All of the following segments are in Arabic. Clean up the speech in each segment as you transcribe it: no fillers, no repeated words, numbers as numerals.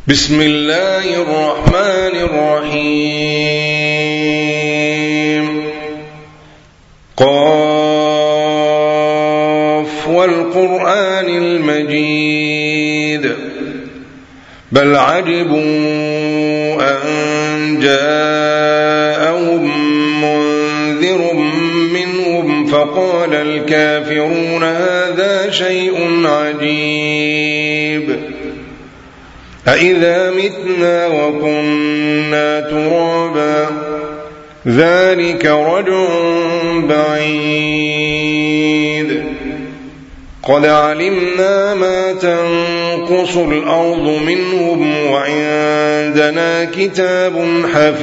بسم الله الرحمن الرحيم قاف والقرآن المجيد بل عجبوا أن جاءهم منذر منهم فقال الكافرون هذا شيء عجيب أإذا متنا وكنا ترابا ذلك رجع بعيد قد علمنا ما تنقص الأرض منهم وعندنا كتاب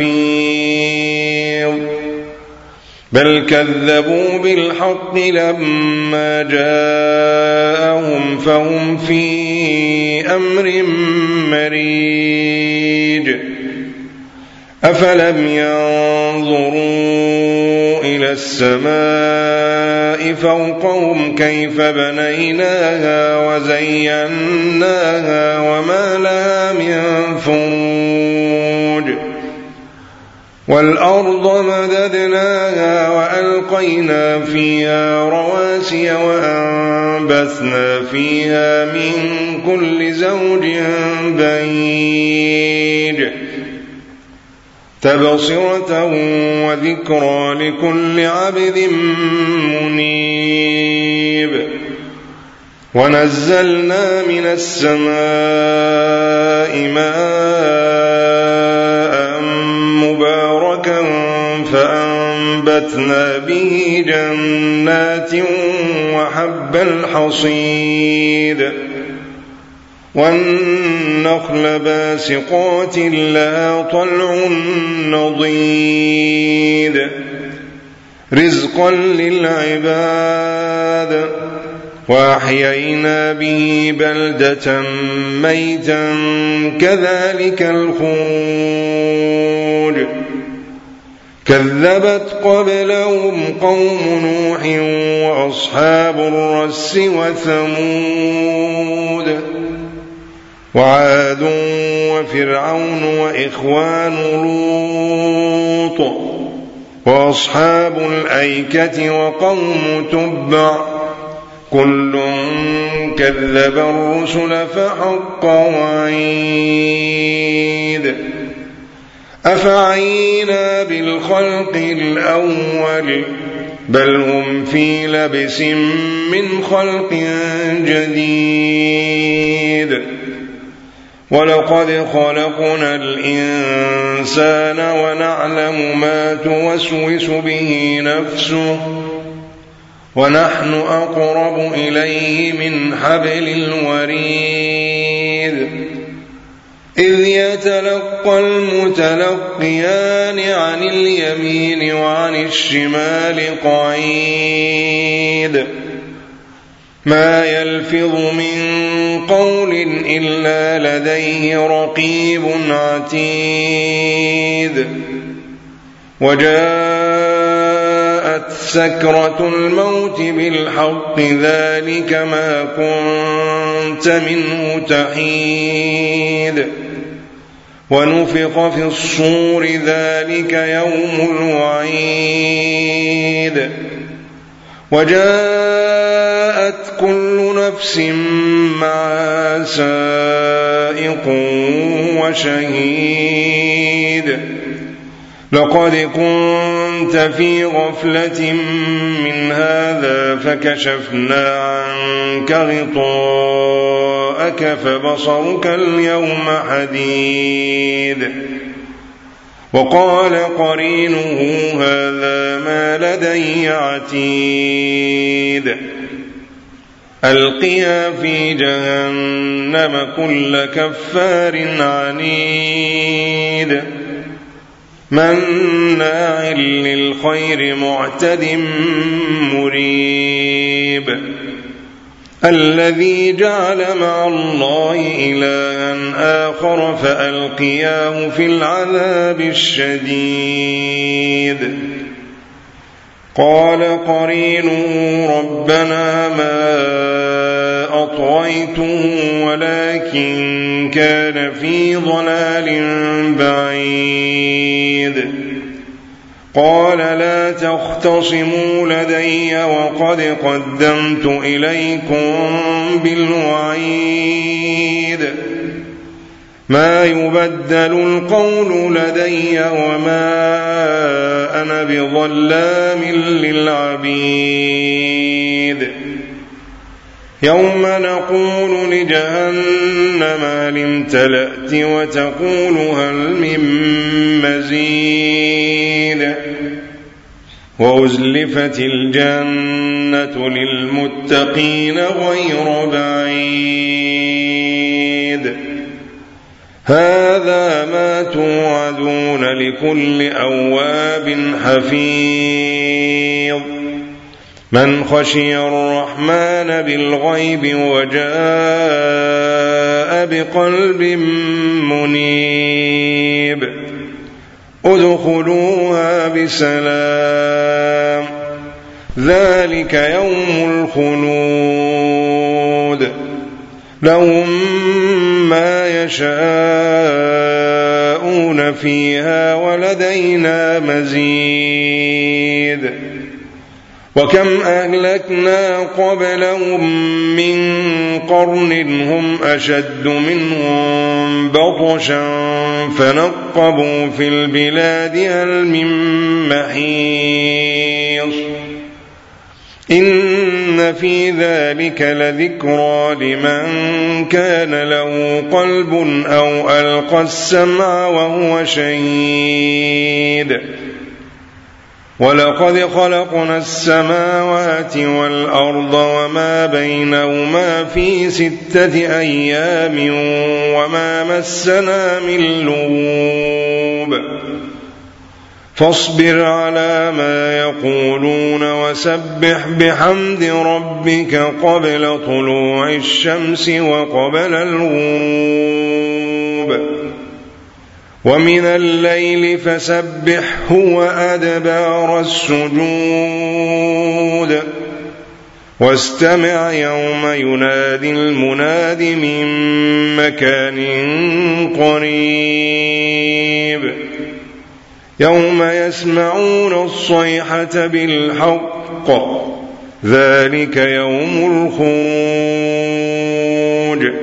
حفيظ بل كذبوا بالحق لما جاءهم فهم في أمر مريج أفلم ينظروا إلى السماء فوقهم كيف بنيناها وزيناها وما لها من فروج والأرض مددناها وألقينا فيها رواسي وأنبثنا فيها من كل زوج بهيج تبصرة وذكرى لكل عبد منيب ونزلنا من السماء ماء مباركا فأنبتنا به جنات وحب الحصيد والنخل باسقات لها طلع نضيد رزقا للعباد وأحيينا به بلدة ميتا كذلك الخروج كذبت قبلهم قوم نوح وأصحاب الرس وثمود وعاد وفرعون وإخوان لوط وأصحاب الأيكة وقوم تبع كل كذب الرسل فحق وعيد أفعينا بالخلق الأول بل هم في لبس من خلق جديد ولقد خلقنا الإنسان ونعلم ما توسوس به نفسه ونحن أقرب إليه من حبل الوريد إذ يتلقى المتلقيان عن اليمين وعن الشمال قعيد ما يلفظ من قول إلا لديه رقيب عتيد وجاءت سكرة الموت بالحق ذلك ما كنت منه تحيد ونفخ في الصور ذلك يوم الوعيد وجاءت كل نفس معها سائق وشهيد لقد كنت في غفلة من هذا فكشفنا عنك غطاءك فبصرك اليوم حديد وقال قرينه هذا ما لدي عتيد ألقيا في جهنم كل كفار عنيد مناع للخير معتد مريب الذي جعل مع الله إلها آخر فألقياه في العذاب الشديد قال قرينه ربنا ما أطغيته ولكن كان في ضلال بعيد قال لا تختصموا لدي وقد قدمت إليكم بالوعيد ما يبدل القول لدي وما أنا بظلام للعبيد يوم نقول لجهنم هل امتلأت وتقول هل من مزيد وأزلفت الجنة للمتقين غير بعيد هذا ما توعدون لكل أواب حفيظ من خشي الرحمن بالغيب وجاء بقلب منيب ادخلوها بسلام ذلك يوم الخلود لهم ما يشاءون فيها ولدينا مزيد وكم أهلكنا قبلهم من قرن هم أشد منهم بطشا فنقبوا في البلاد هل من محيص إن في ذلك لذكرى لمن كان له قلب أو ألقى السمع وهو شهيد ولقد خلقنا السماوات والأرض وما بينهما في 6 أيام وما مسنا من لغوب فاصبر على ما يقولون وسبح بحمد ربك قبل طلوع الشمس وقبل الغروب ومن الليل فسبحه وأدبار السجود واستمع يوم ينادي المناد من مكان قريب يوم يسمعون الصيحة بالحق ذلك يوم الخروج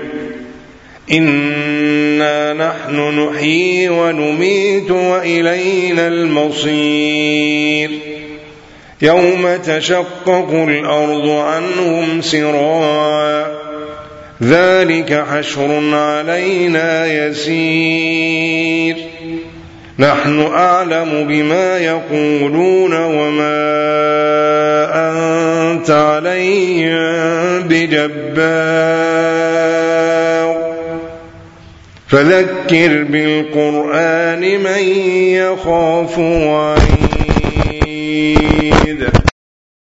إنا نحن نحيي ونميت وإلينا المصير يوم تشقق الأرض عنهم سراعا ذلك حشر علينا يسير نحن أعلم بما يقولون وما أنت عليهم بجبار فذكر بالقرآن من يخاف وعيد